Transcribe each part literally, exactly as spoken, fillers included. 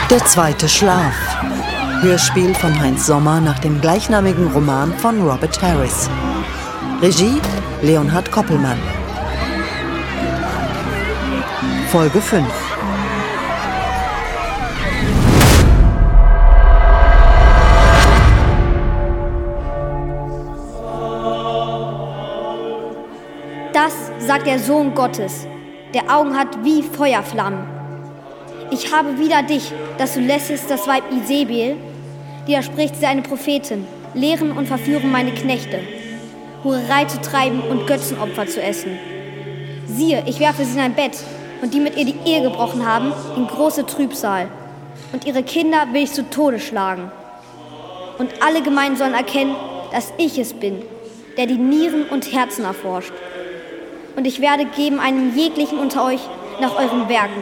Der zweite Schlaf. Hörspiel von Heinz Sommer nach dem gleichnamigen Roman von Robert Harris. Regie Leonhard Koppelmann. Folge fünf. Das sagt der Sohn Gottes, der Augen hat wie Feuerflammen. Ich habe wider dich, dass du lässest das Weib Isebel, die da spricht sie eine Prophetin, lehren und verführen meine Knechte, Hurerei zu treiben und Götzenopfer zu essen. Siehe, ich werfe sie in ein Bett, und die mit ihr die Ehe gebrochen haben, in große Trübsal. Und ihre Kinder will ich zu Tode schlagen. Und alle Gemeinden sollen erkennen, dass ich es bin, der die Nieren und Herzen erforscht. Und ich werde geben einem jeglichen unter euch nach euren Werken.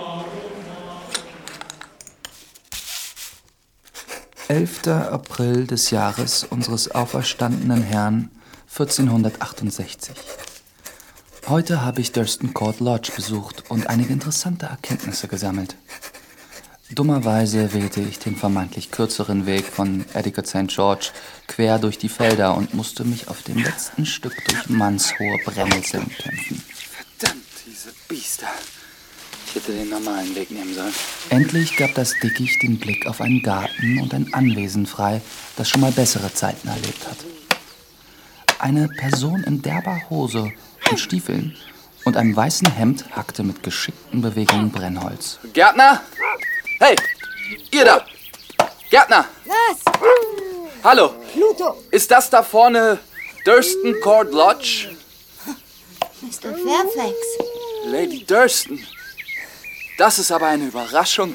elfter April des Jahres unseres auferstandenen Herrn vierzehnhundertachtundsechzig. Heute habe ich Durston Court Lodge besucht und einige interessante Erkenntnisse gesammelt. Dummerweise wählte ich den vermeintlich kürzeren Weg von Etiquette Sankt George quer durch die Felder und musste mich auf dem letzten Stück durch mannshohe Brennnesseln kämpfen. Verdammt, diese Biester. Ich hätte den normalen Weg nehmen sollen. Endlich gab das Dickicht den Blick auf einen Garten und ein Anwesen frei, das schon mal bessere Zeiten erlebt hat. Eine Person in derber Hose und Stiefeln und einem weißen Hemd hackte mit geschickten Bewegungen Brennholz. Gärtner? Hey, ihr da! Gärtner! Was? Hallo! Pluto! Ist das da vorne Durston Court Lodge? Mister Fairfax. Lady Durston. Das ist aber eine Überraschung.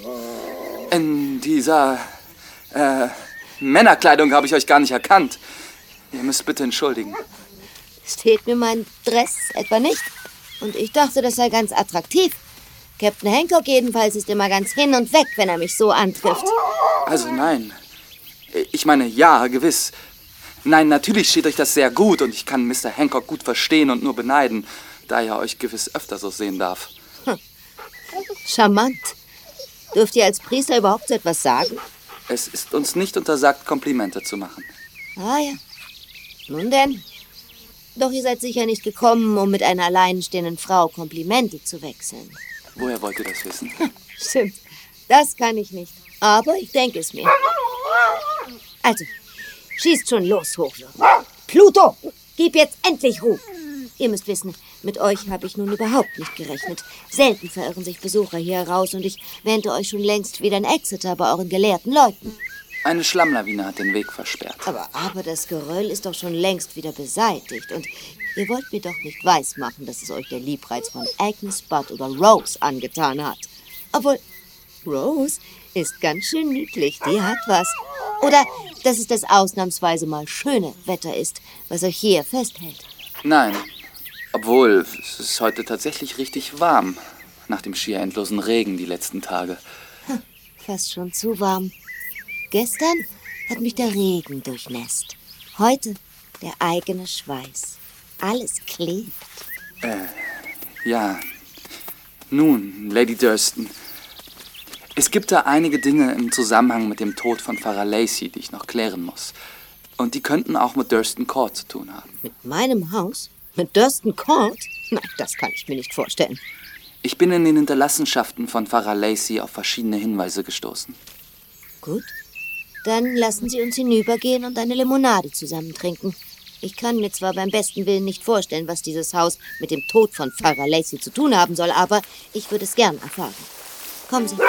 In dieser äh, Männerkleidung habe ich euch gar nicht erkannt. Ihr müsst bitte entschuldigen. Steht mir mein Dress etwa nicht? Und ich dachte, das sei ganz attraktiv. Captain Hancock jedenfalls ist immer ganz hin und weg, wenn er mich so antrifft. Also nein. Ich meine, ja, gewiss. Nein, natürlich steht euch das sehr gut und ich kann Mister Hancock gut verstehen und nur beneiden, da er euch gewiss öfter so sehen darf. Hm. Charmant. Dürft ihr als Priester überhaupt so etwas sagen? Es ist uns nicht untersagt, Komplimente zu machen. Ah ja. Nun denn. Doch ihr seid sicher nicht gekommen, um mit einer alleinstehenden Frau Komplimente zu wechseln. Woher wollt ihr das wissen? Stimmt, das kann ich nicht. Aber ich denke es mir. Also, schießt schon los, Hochwürden. Pluto, gib jetzt endlich Ruhe. Ihr müsst wissen, mit euch habe ich nun überhaupt nicht gerechnet. Selten verirren sich Besucher hier heraus und ich wähnte euch schon längst wieder in Exeter bei euren gelehrten Leuten. Eine Schlammlawine hat den Weg versperrt. Aber, aber das Geröll ist doch schon längst wieder beseitigt. Und ihr wollt mir doch nicht weismachen, dass es euch der Liebreiz von Agnes Budd oder Rose angetan hat. Obwohl, Rose ist ganz schön niedlich, die hat was. Oder dass es das ausnahmsweise mal schöne Wetter ist, was euch hier festhält. Nein, obwohl es ist heute tatsächlich richtig warm. Nach dem schier endlosen Regen die letzten Tage. Hm, fast schon zu warm. Gestern hat mich der Regen durchnässt. Heute der eigene Schweiß. Alles klebt. Äh, ja. Nun, Lady Durston. Es gibt da einige Dinge im Zusammenhang mit dem Tod von Pfarrer Lacey, die ich noch klären muss. Und die könnten auch mit Durston Court zu tun haben. Mit meinem Haus? Mit Durston Court? Nein, das kann ich mir nicht vorstellen. Ich bin in den Hinterlassenschaften von Pfarrer Lacey auf verschiedene Hinweise gestoßen. Gut. Dann lassen Sie uns hinübergehen und eine Limonade zusammen trinken. Ich kann mir zwar beim besten Willen nicht vorstellen, was dieses Haus mit dem Tod von Pfarrer Lacey zu tun haben soll, aber ich würde es gern erfahren. Kommen Sie.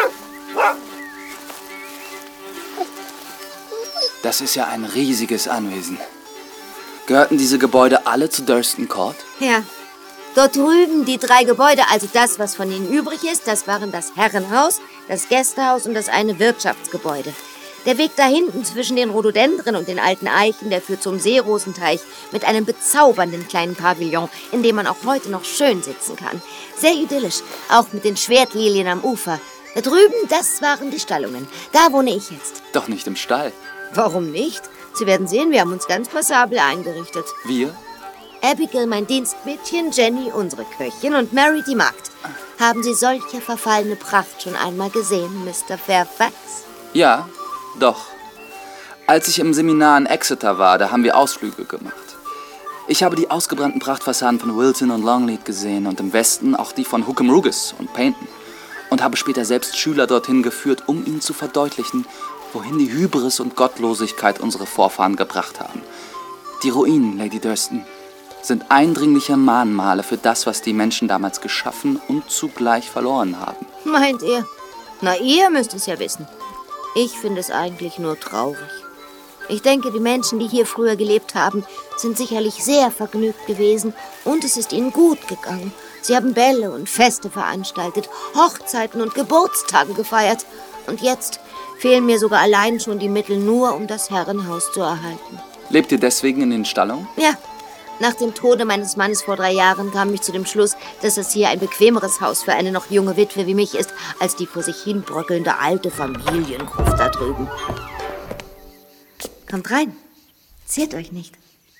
Das ist ja ein riesiges Anwesen. Gehörten diese Gebäude alle zu Durston Court? Ja. Dort drüben die drei Gebäude, also das, was von ihnen übrig ist, das waren das Herrenhaus, das Gästehaus und das eine Wirtschaftsgebäude. Der Weg da hinten zwischen den Rhododendren und den alten Eichen, der führt zum Seerosenteich mit einem bezaubernden kleinen Pavillon, in dem man auch heute noch schön sitzen kann. Sehr idyllisch, auch mit den Schwertlilien am Ufer. Da drüben, das waren die Stallungen. Da wohne ich jetzt. Doch nicht im Stall. Warum nicht? Sie werden sehen, wir haben uns ganz passabel eingerichtet. Wir? Abigail, mein Dienstmädchen, Jenny, unsere Köchin und Mary, die Magd. Haben Sie solche verfallene Pracht schon einmal gesehen, Mister Fairfax? Ja, doch. Als ich im Seminar in Exeter war, da haben wir Ausflüge gemacht. Ich habe die ausgebrannten Prachtfassaden von Wilton und Longleat gesehen und im Westen auch die von Hookham Ruggus und Paynton. Und habe später selbst Schüler dorthin geführt, um ihnen zu verdeutlichen, wohin die Hybris und Gottlosigkeit unsere Vorfahren gebracht haben. Die Ruinen, Lady Durston, sind eindringliche Mahnmale für das, was die Menschen damals geschaffen und zugleich verloren haben. Meint ihr? Na, ihr müsst es ja wissen. Ich finde es eigentlich nur traurig. Ich denke, die Menschen, die hier früher gelebt haben, sind sicherlich sehr vergnügt gewesen und es ist ihnen gut gegangen. Sie haben Bälle und Feste veranstaltet, Hochzeiten und Geburtstage gefeiert. Und jetzt fehlen mir sogar allein schon die Mittel nur, um das Herrenhaus zu erhalten. Lebt ihr deswegen in den Stallungen? Ja. Nach dem Tode meines Mannes vor drei Jahren kam ich zu dem Schluss, dass es hier ein bequemeres Haus für eine noch junge Witwe wie mich ist, als die vor sich hin bröckelnde alte Familiengruft da drüben. Kommt rein. Ziert euch nicht.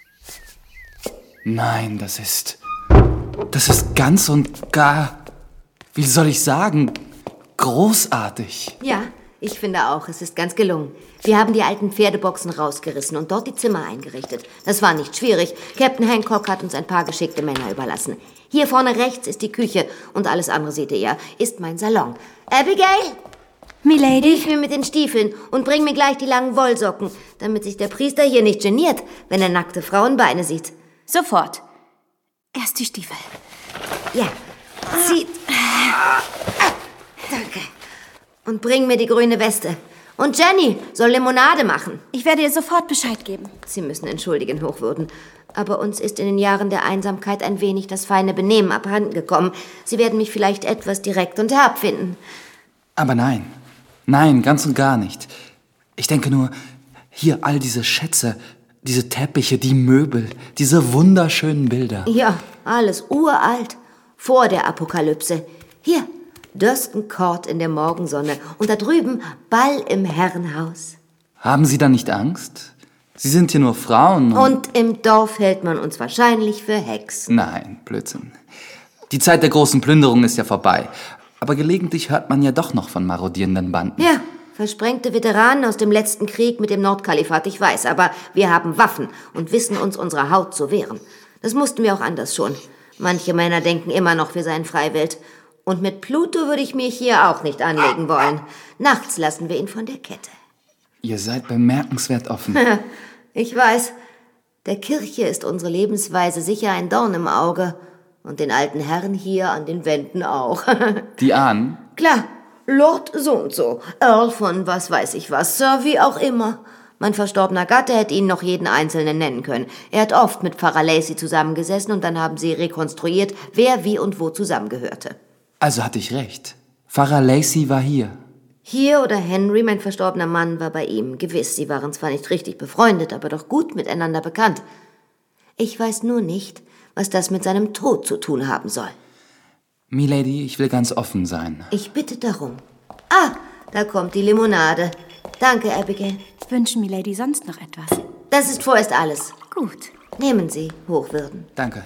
Nein, das ist... Das ist ganz und gar... Wie soll ich sagen? Großartig. Ja, ich finde auch, es ist ganz gelungen. Wir haben die alten Pferdeboxen rausgerissen und dort die Zimmer eingerichtet. Das war nicht schwierig. Captain Hancock hat uns ein paar geschickte Männer überlassen. Hier vorne rechts ist die Küche und alles andere, seht ihr ja, ist mein Salon. Abigail! Milady? Hilf mir mit den Stiefeln und bring mir gleich die langen Wollsocken, damit sich der Priester hier nicht geniert, wenn er nackte Frauenbeine sieht. Sofort. Erst die Stiefel. Ja, zieht. Danke. Und bring mir die grüne Weste. Und Jenny soll Limonade machen. Ich werde ihr sofort Bescheid geben. Sie müssen entschuldigen, Hochwürden. Aber uns ist in den Jahren der Einsamkeit ein wenig das feine Benehmen abhanden gekommen. Sie werden mich vielleicht etwas direkt und herb finden. Aber nein. Nein, ganz und gar nicht. Ich denke nur, hier all diese Schätze, diese Teppiche, die Möbel, diese wunderschönen Bilder. Ja, alles uralt. Vor der Apokalypse. Hier, Durston Court in der Morgensonne. Und da drüben Ball im Herrenhaus. Haben Sie da nicht Angst? Sie sind hier nur Frauen. Und, und im Dorf hält man uns wahrscheinlich für Hexen. Nein, Blödsinn. Die Zeit der großen Plünderung ist ja vorbei. Aber gelegentlich hört man ja doch noch von marodierenden Banden. Ja, versprengte Veteranen aus dem letzten Krieg mit dem Nordkalifat, ich weiß. Aber wir haben Waffen und wissen uns unserer Haut zu wehren. Das mussten wir auch anders schon. Manche Männer denken immer noch, wir seien Freiwild. Und mit Pluto würde ich mich hier auch nicht anlegen wollen. Nachts lassen wir ihn von der Kette. Ihr seid bemerkenswert offen. Ich weiß, der Kirche ist unsere Lebensweise sicher ein Dorn im Auge. Und den alten Herren hier an den Wänden auch. Die ahnen? Klar, Lord so und so, Earl von was weiß ich was, Sir wie auch immer. Mein verstorbener Gatte hätte ihn noch jeden Einzelnen nennen können. Er hat oft mit Pfarrer Lacey zusammengesessen und dann haben sie rekonstruiert, wer wie und wo zusammengehörte. Also hatte ich recht. Pfarrer Lacey war hier. Hier oder Henry, mein verstorbener Mann, war bei ihm. Gewiss, sie waren zwar nicht richtig befreundet, aber doch gut miteinander bekannt. Ich weiß nur nicht, was das mit seinem Tod zu tun haben soll. Milady, ich will ganz offen sein. Ich bitte darum. Ah, da kommt die Limonade. Danke, Abigail. Wünschen Milady sonst noch etwas? Das ist vorerst alles. Gut. Nehmen Sie, Hochwürden. Danke.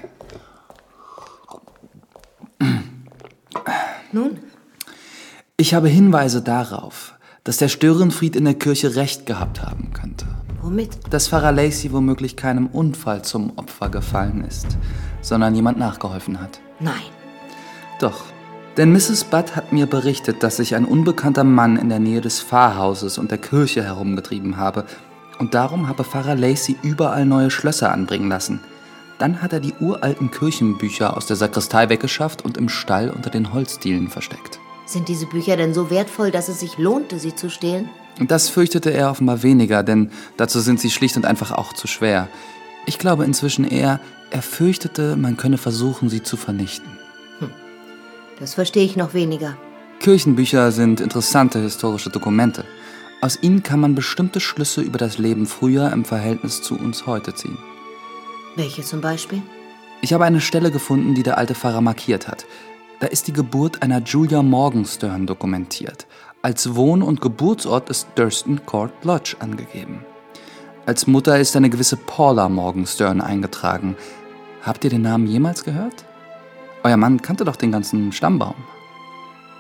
Nun? Ich habe Hinweise darauf, dass der Störenfried in der Kirche recht gehabt haben könnte. Womit? Dass Pfarrer Lacey womöglich keinem Unfall zum Opfer gefallen ist, sondern jemand nachgeholfen hat. Nein. Doch, denn Misses Budd hat mir berichtet, dass sich ein unbekannter Mann in der Nähe des Pfarrhauses und der Kirche herumgetrieben habe und darum habe Pfarrer Lacey überall neue Schlösser anbringen lassen. Dann hat er die uralten Kirchenbücher aus der Sakristei weggeschafft und im Stall unter den Holzdielen versteckt. Sind diese Bücher denn so wertvoll, dass es sich lohnte, sie zu stehlen? Das fürchtete er offenbar weniger, denn dazu sind sie schlicht und einfach auch zu schwer. Ich glaube inzwischen eher, er fürchtete, man könne versuchen, sie zu vernichten. Hm. Das verstehe ich noch weniger. Kirchenbücher sind interessante historische Dokumente. Aus ihnen kann man bestimmte Schlüsse über das Leben früher im Verhältnis zu uns heute ziehen. Welche zum Beispiel? Ich habe eine Stelle gefunden, die der alte Pfarrer markiert hat. Da ist die Geburt einer Julia Morgenstern dokumentiert. Als Wohn- und Geburtsort ist Durston Court Lodge angegeben. Als Mutter ist eine gewisse Paula Morgenstern eingetragen. Habt ihr den Namen jemals gehört? Euer Mann kannte doch den ganzen Stammbaum.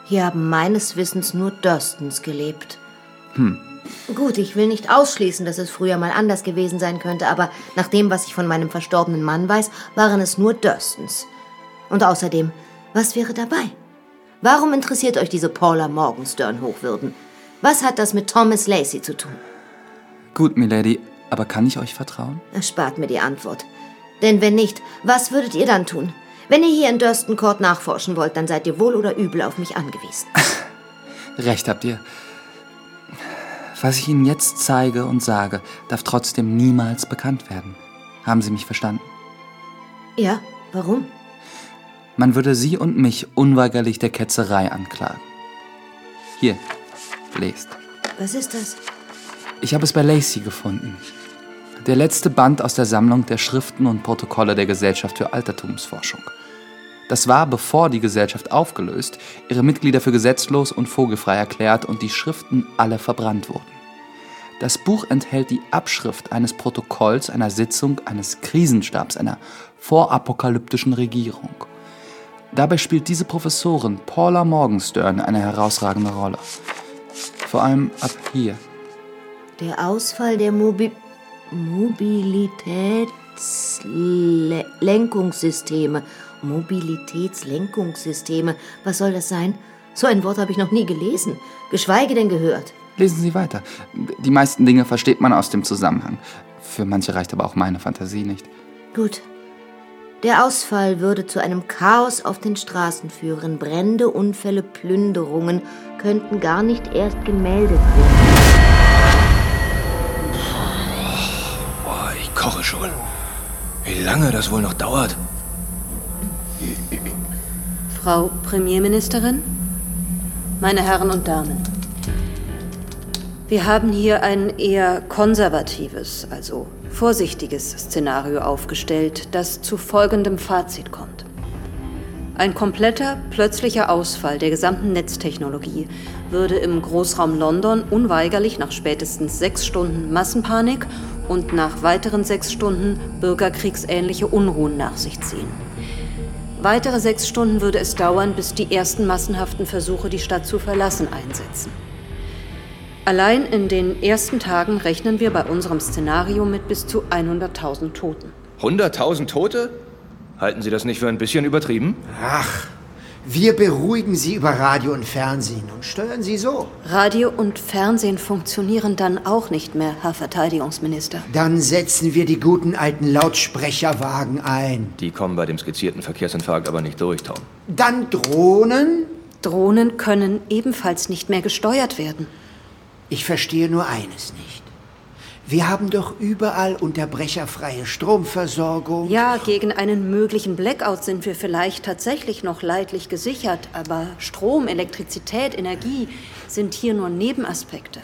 Hier haben meines Wissens nur Durstons gelebt. Hm. Gut, ich will nicht ausschließen, dass es früher mal anders gewesen sein könnte, aber nach dem, was ich von meinem verstorbenen Mann weiß, waren es nur Durstons. Und außerdem, was wäre dabei? Warum interessiert euch diese Paula Morgenstern-Hochwürden? Was hat das mit Thomas Lacey zu tun? Gut, Milady, aber kann ich euch vertrauen? Erspart mir die Antwort. Denn wenn nicht, was würdet ihr dann tun? Wenn ihr hier in Durston Court nachforschen wollt, dann seid ihr wohl oder übel auf mich angewiesen. Recht habt ihr. Was ich Ihnen jetzt zeige und sage, darf trotzdem niemals bekannt werden. Haben Sie mich verstanden? Ja, warum? Man würde Sie und mich unweigerlich der Ketzerei anklagen. Hier, lest. Was ist das? Ich habe es bei Lacey gefunden. Der letzte Band aus der Sammlung der Schriften und Protokolle der Gesellschaft für Altertumsforschung. Das war, bevor die Gesellschaft aufgelöst, ihre Mitglieder für gesetzlos und vogelfrei erklärt und die Schriften alle verbrannt wurden. Das Buch enthält die Abschrift eines Protokolls einer Sitzung eines Krisenstabs einer vorapokalyptischen Regierung. Dabei spielt diese Professorin Paula Morgenstern eine herausragende Rolle. Vor allem ab hier. Der Ausfall der Mobi Mobilitätslenkungssysteme. Mobilitätslenkungssysteme. Was soll das sein? So ein Wort habe ich noch nie gelesen, geschweige denn gehört. Lesen Sie weiter. Die meisten Dinge versteht man aus dem Zusammenhang. Für manche reicht aber auch meine Fantasie nicht. Gut. Der Ausfall würde zu einem Chaos auf den Straßen führen. Brände, Unfälle, Plünderungen könnten gar nicht erst gemeldet werden. Boah, ich koche schon. Wie lange das wohl noch dauert? Frau Premierministerin, meine Herren und Damen. Wir haben hier ein eher konservatives, also vorsichtiges Szenario aufgestellt, das zu folgendem Fazit kommt. Ein kompletter, plötzlicher Ausfall der gesamten Netztechnologie würde im Großraum London unweigerlich nach spätestens sechs Stunden Massenpanik und nach weiteren sechs Stunden bürgerkriegsähnliche Unruhen nach sich ziehen. Weitere sechs Stunden würde es dauern, bis die ersten massenhaften Versuche, die Stadt zu verlassen, einsetzen. Allein in den ersten Tagen rechnen wir bei unserem Szenario mit bis zu hunderttausend Toten. hunderttausend Tote? Halten Sie das nicht für ein bisschen übertrieben? Ach, wir beruhigen Sie über Radio und Fernsehen und steuern Sie so. Radio und Fernsehen funktionieren dann auch nicht mehr, Herr Verteidigungsminister. Dann setzen wir die guten alten Lautsprecherwagen ein. Die kommen bei dem skizzierten Verkehrsinfarkt aber nicht durch, Tom. Dann Drohnen? Drohnen können ebenfalls nicht mehr gesteuert werden. Ich verstehe nur eines nicht. Wir haben doch überall unterbrecherfreie Stromversorgung. Ja, gegen einen möglichen Blackout sind wir vielleicht tatsächlich noch leidlich gesichert, aber Strom, Elektrizität, Energie sind hier nur Nebenaspekte.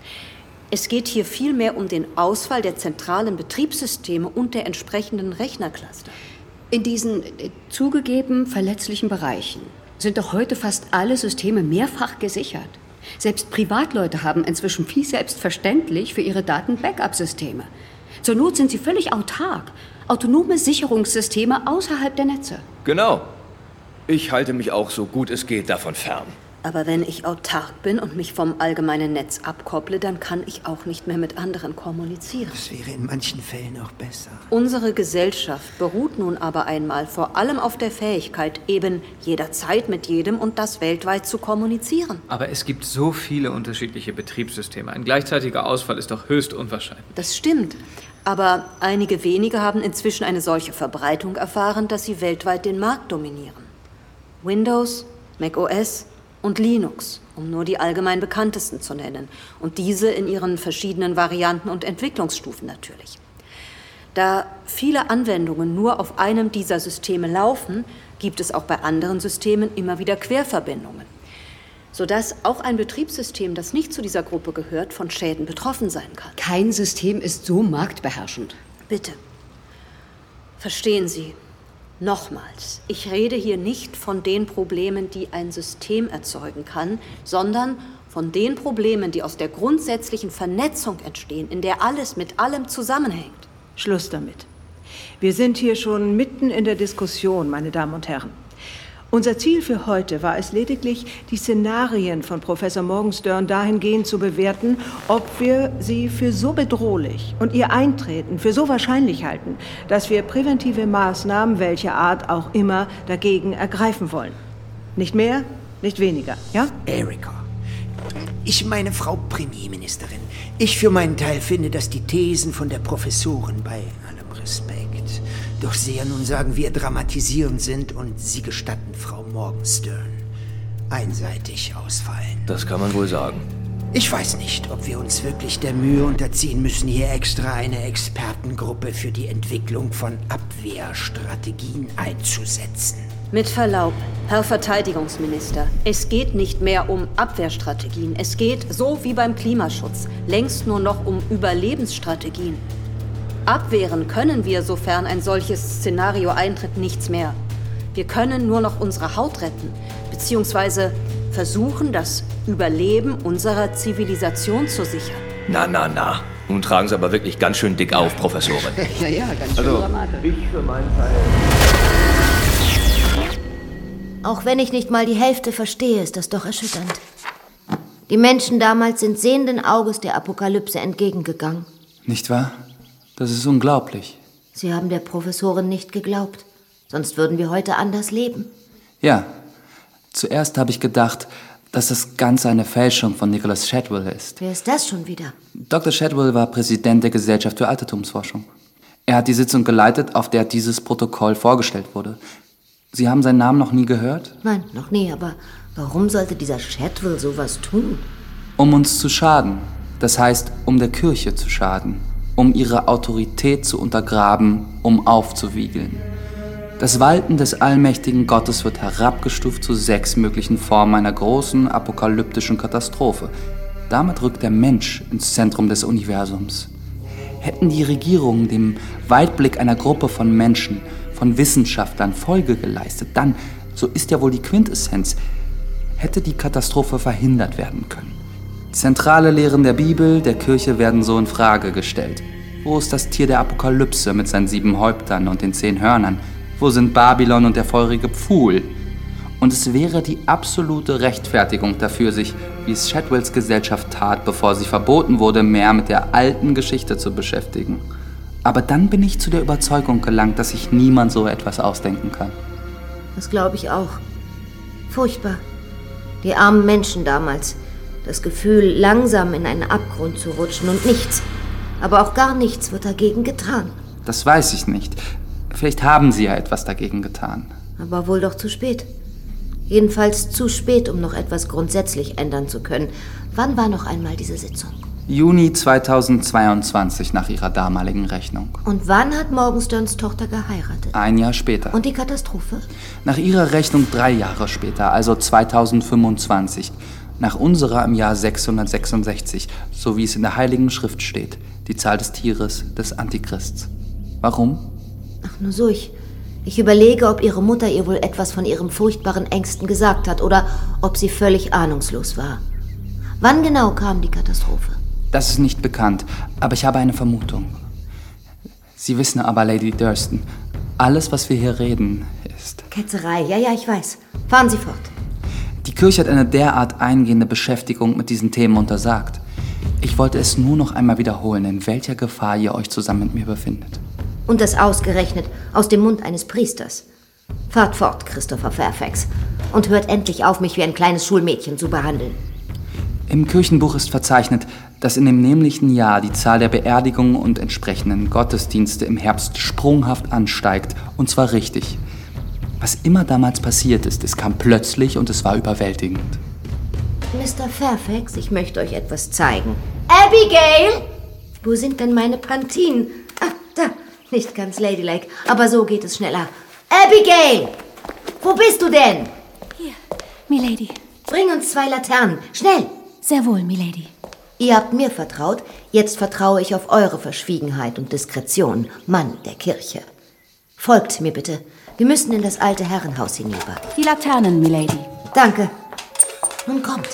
Es geht hier vielmehr um den Ausfall der zentralen Betriebssysteme und der entsprechenden Rechnercluster. In diesen äh, zugegeben verletzlichen Bereichen sind doch heute fast alle Systeme mehrfach gesichert. Selbst Privatleute haben inzwischen viel selbstverständlich für ihre Daten Backup-Systeme. Zur Not sind sie völlig autark. Autonome Sicherungssysteme außerhalb der Netze. Genau. Ich halte mich auch so gut es geht davon fern. Aber wenn ich autark bin und mich vom allgemeinen Netz abkopple, dann kann ich auch nicht mehr mit anderen kommunizieren. Das wäre in manchen Fällen auch besser. Unsere Gesellschaft beruht nun aber einmal vor allem auf der Fähigkeit, eben jederzeit mit jedem und das weltweit zu kommunizieren. Aber es gibt so viele unterschiedliche Betriebssysteme. Ein gleichzeitiger Ausfall ist doch höchst unwahrscheinlich. Das stimmt. Aber einige wenige haben inzwischen eine solche Verbreitung erfahren, dass sie weltweit den Markt dominieren. Windows, macOS und Linux, um nur die allgemein bekanntesten zu nennen. Und diese in ihren verschiedenen Varianten und Entwicklungsstufen natürlich. Da viele Anwendungen nur auf einem dieser Systeme laufen, gibt es auch bei anderen Systemen immer wieder Querverbindungen. Sodass auch ein Betriebssystem, das nicht zu dieser Gruppe gehört, von Schäden betroffen sein kann. Kein System ist so marktbeherrschend. Bitte. Verstehen Sie, nochmals, ich rede hier nicht von den Problemen, die ein System erzeugen kann, sondern von den Problemen, die aus der grundsätzlichen Vernetzung entstehen, in der alles mit allem zusammenhängt. Schluss damit. Wir sind hier schon mitten in der Diskussion, meine Damen und Herren. Unser Ziel für heute war es lediglich, die Szenarien von Professor Morgenstern dahingehend zu bewerten, ob wir sie für so bedrohlich und ihr Eintreten für so wahrscheinlich halten, dass wir präventive Maßnahmen, welcher Art auch immer, dagegen ergreifen wollen. Nicht mehr, nicht weniger, ja? Erika, ich meine Frau Premierministerin, ich für meinen Teil finde, dass die Thesen von der Professorin bei allem Respekt doch sehr, nun sagen wir, dramatisierend sind und sie gestatten Frau Morgenstern einseitig ausfallen. Das kann man wohl sagen. Ich weiß nicht, ob wir uns wirklich der Mühe unterziehen müssen, hier extra eine Expertengruppe für die Entwicklung von Abwehrstrategien einzusetzen. Mit Verlaub, Herr Verteidigungsminister, es geht nicht mehr um Abwehrstrategien. Es geht, so wie beim Klimaschutz, längst nur noch um Überlebensstrategien. Abwehren können wir, sofern ein solches Szenario eintritt, nichts mehr. Wir können nur noch unsere Haut retten, beziehungsweise versuchen, das Überleben unserer Zivilisation zu sichern. Na, na, na. Nun tragen Sie aber wirklich ganz schön dick auf, Professorin. Ja, ja, ganz schön also, dramatisch. Ich für meinen Teil... Auch wenn ich nicht mal die Hälfte verstehe, ist das doch erschütternd. Die Menschen damals sind sehenden Auges der Apokalypse entgegengegangen. Nicht wahr? Das ist unglaublich. Sie haben der Professorin nicht geglaubt. Sonst würden wir heute anders leben. Ja. Zuerst habe ich gedacht, dass das Ganze eine Fälschung von Nicholas Shadwell ist. Wer ist das schon wieder? Doktor Shadwell war Präsident der Gesellschaft für Altertumsforschung. Er hat die Sitzung geleitet, auf der dieses Protokoll vorgestellt wurde. Sie haben seinen Namen noch nie gehört? Nein, noch nie, aber warum sollte dieser Shadwell sowas tun? Um uns zu schaden. Das heißt, um der Kirche zu schaden. Um ihre Autorität zu untergraben, um aufzuwiegeln. Das Walten des allmächtigen Gottes wird herabgestuft zu sechs möglichen Formen einer großen apokalyptischen Katastrophe. Damit rückt der Mensch ins Zentrum des Universums. Hätten die Regierungen dem Weitblick einer Gruppe von Menschen, von Wissenschaftlern Folge geleistet, dann, so ist ja wohl die Quintessenz, hätte die Katastrophe verhindert werden können. Zentrale Lehren der Bibel, der Kirche werden so in Frage gestellt. Wo ist das Tier der Apokalypse mit seinen sieben Häuptern und den zehn Hörnern? Wo sind Babylon und der feurige Pfuhl? Und es wäre die absolute Rechtfertigung dafür, sich, wie es Shadwells Gesellschaft tat, bevor sie verboten wurde, mehr mit der alten Geschichte zu beschäftigen. Aber dann bin ich zu der Überzeugung gelangt, dass sich niemand so etwas ausdenken kann. Das glaube ich auch. Furchtbar. Die armen Menschen damals. Das Gefühl, langsam in einen Abgrund zu rutschen und nichts, aber auch gar nichts wird dagegen getan. Das weiß ich nicht. Vielleicht haben Sie ja etwas dagegen getan. Aber wohl doch zu spät. Jedenfalls zu spät, um noch etwas grundsätzlich ändern zu können. Wann war noch einmal diese Sitzung? Juni zweitausendzweiundzwanzig nach ihrer damaligen Rechnung. Und wann hat Morgensterns Tochter geheiratet? Ein Jahr später. Und die Katastrophe? Nach ihrer Rechnung drei Jahre später, also zweitausendfünfundzwanzig. Nach unserer im Jahr sechshundertsechsundsechzig, so wie es in der Heiligen Schrift steht, die Zahl des Tieres, des Antichrists. Warum? Ach, nur so, ich, ich überlege, ob ihre Mutter ihr wohl etwas von ihren furchtbaren Ängsten gesagt hat oder ob sie völlig ahnungslos war. Wann genau kam die Katastrophe? Das ist nicht bekannt, aber ich habe eine Vermutung. Sie wissen aber, Lady Durston, alles, was wir hier reden, ist... Ketzerei, ja, ja, ich weiß. Fahren Sie fort. Die Kirche hat eine derart eingehende Beschäftigung mit diesen Themen untersagt. Ich wollte es nur noch einmal wiederholen, in welcher Gefahr ihr euch zusammen mit mir befindet. Und das ausgerechnet aus dem Mund eines Priesters. Fahrt fort, Christopher Fairfax, und hört endlich auf, mich wie ein kleines Schulmädchen zu behandeln. Im Kirchenbuch ist verzeichnet, dass in dem nämlichen Jahr die Zahl der Beerdigungen und entsprechenden Gottesdienste im Herbst sprunghaft ansteigt, und zwar richtig. Was immer damals passiert ist, es kam plötzlich und es war überwältigend. Mister Fairfax, ich möchte euch etwas zeigen. Abigail! Wo sind denn meine Pantinen? Ah, da. Nicht ganz ladylike, aber so geht es schneller. Abigail! Wo bist du denn? Hier, Milady. Bring uns zwei Laternen, schnell! Sehr wohl, Milady. Ihr habt mir vertraut, jetzt vertraue ich auf eure Verschwiegenheit und Diskretion, Mann der Kirche. Folgt mir bitte. Wir müssen in das alte Herrenhaus hinüber. Die Laternen, Milady. Danke. Nun kommt.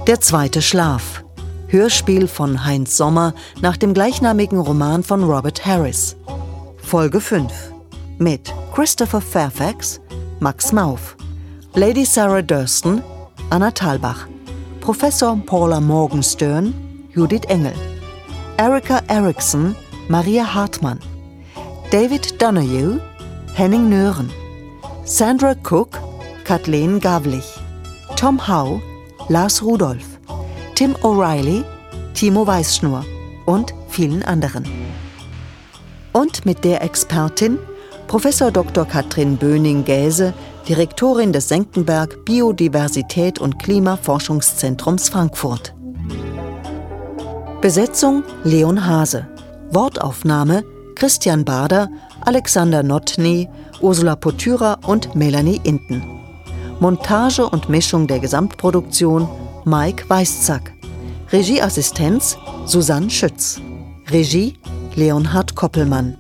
Der zweite Schlaf. Hörspiel von Heinz Sommer nach dem gleichnamigen Roman von Robert Harris. Folge fünf. Mit Christopher Fairfax, Max Mauf, Lady Sarah Durston, Anna Thalbach, Professor Paula Morgenstern, Judith Engel, Erika Erickson, Maria Hartmann, David Donahue, Henning Nören, Sandra Cook, Kathleen Gavlich, Tom Howe, Lars Rudolph, Tim O'Reilly, Timo Weißschnur und vielen anderen. Und mit der Expertin Professor Doktor Katrin Böning-Gäse, Direktorin des Senckenberg Biodiversität und Klimaforschungszentrums Frankfurt. Besetzung Leon Hase. Wortaufnahme Christian Bader, Alexander Notny, Ursula Potyra und Melanie Inten. Montage und Mischung der Gesamtproduktion Mike Weißzack. Regieassistenz Susanne Schütz. Regie Leonhard Koppelmann.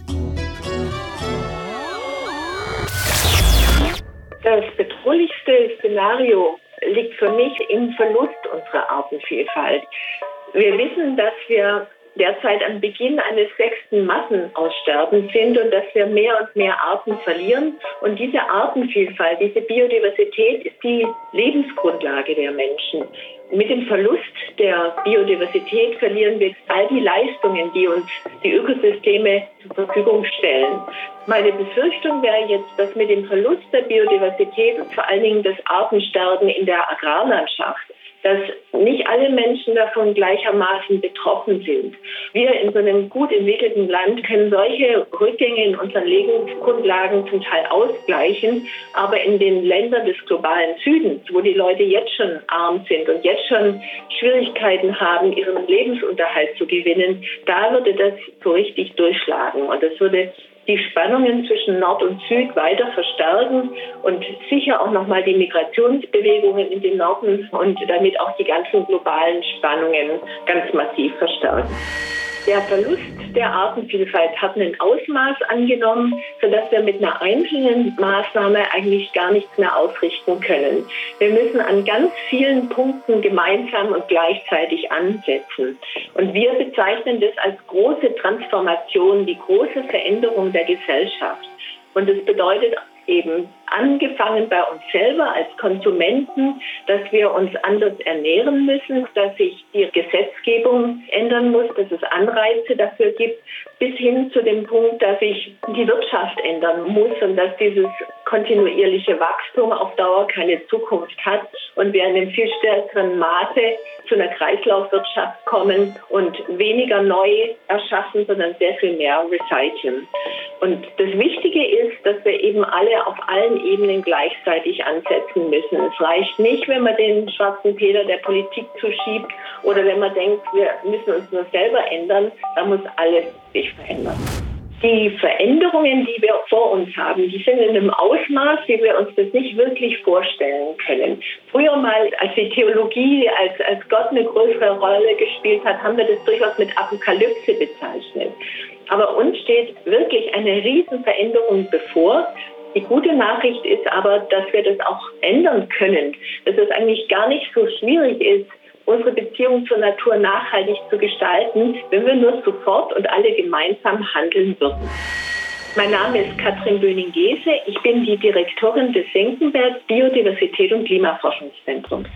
Das bedrohlichste Szenario liegt für mich im Verlust unserer Artenvielfalt. Wir wissen, dass wir derzeit am Beginn eines sechsten Massenaussterbens sind und dass wir mehr und mehr Arten verlieren. Und diese Artenvielfalt, diese Biodiversität ist die Lebensgrundlage der Menschen. Mit dem Verlust der Biodiversität verlieren wir all die Leistungen, die uns die Ökosysteme zur Verfügung stellen. Meine Befürchtung wäre jetzt, dass mit dem Verlust der Biodiversität und vor allen Dingen das Artensterben in der Agrarlandschaft, dass nicht alle Menschen davon gleichermaßen betroffen sind. Wir in so einem gut entwickelten Land können solche Rückgänge in unseren Lebensgrundlagen zum Teil ausgleichen, aber in den Ländern des globalen Südens, wo die Leute jetzt schon arm sind und jetzt schon Schwierigkeiten haben, ihren Lebensunterhalt zu gewinnen, da würde das so richtig durchschlagen und das würde die Spannungen zwischen Nord und Süd weiter verstärken und sicher auch nochmal die Migrationsbewegungen in den Norden und damit auch die ganzen globalen Spannungen ganz massiv verstärken. Der Verlust der Artenvielfalt hat ein Ausmaß angenommen, sodass wir mit einer einzelnen Maßnahme eigentlich gar nichts mehr ausrichten können. Wir müssen an ganz vielen Punkten gemeinsam und gleichzeitig ansetzen. Und wir bezeichnen das als große Transformation, die große Veränderung der Gesellschaft. Und das bedeutet eben angefangen bei uns selber als Konsumenten, dass wir uns anders ernähren müssen, dass sich die Gesetzgebung ändern muss, dass es Anreize dafür gibt, bis hin zu dem Punkt, dass sich die Wirtschaft ändern muss und dass dieses kontinuierliche Wachstum auf Dauer keine Zukunft hat und wir in einem viel stärkeren Maße zu einer Kreislaufwirtschaft kommen und weniger neu erschaffen, sondern sehr viel mehr recyceln. Und das Wichtige ist, dass wir eben alle auf allen Ebenen gleichzeitig ansetzen müssen. Es reicht nicht, wenn man den schwarzen Peter der Politik zuschiebt oder wenn man denkt, wir müssen uns nur selber ändern, da muss alles sich verändern. Die Veränderungen, die wir vor uns haben, die sind in einem Ausmaß, wie wir uns das nicht wirklich vorstellen können. Früher mal, als die Theologie als, als Gott eine größere Rolle gespielt hat, haben wir das durchaus mit Apokalypse bezeichnet. Aber uns steht wirklich eine Riesenveränderung bevor. Die gute Nachricht ist aber, dass wir das auch ändern können, dass es eigentlich gar nicht so schwierig ist, unsere Beziehung zur Natur nachhaltig zu gestalten, wenn wir nur sofort und alle gemeinsam handeln würden. Mein Name ist Katrin Böning-Gäse. Ich bin die Direktorin des Senckenberg Biodiversität und Klimaforschungszentrums.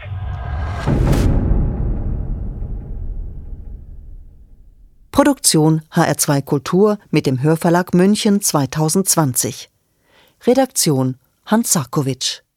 Produktion H R zwei Kultur mit dem Hörverlag München zweitausendzwanzig. Redaktion Hans Sarkowitsch.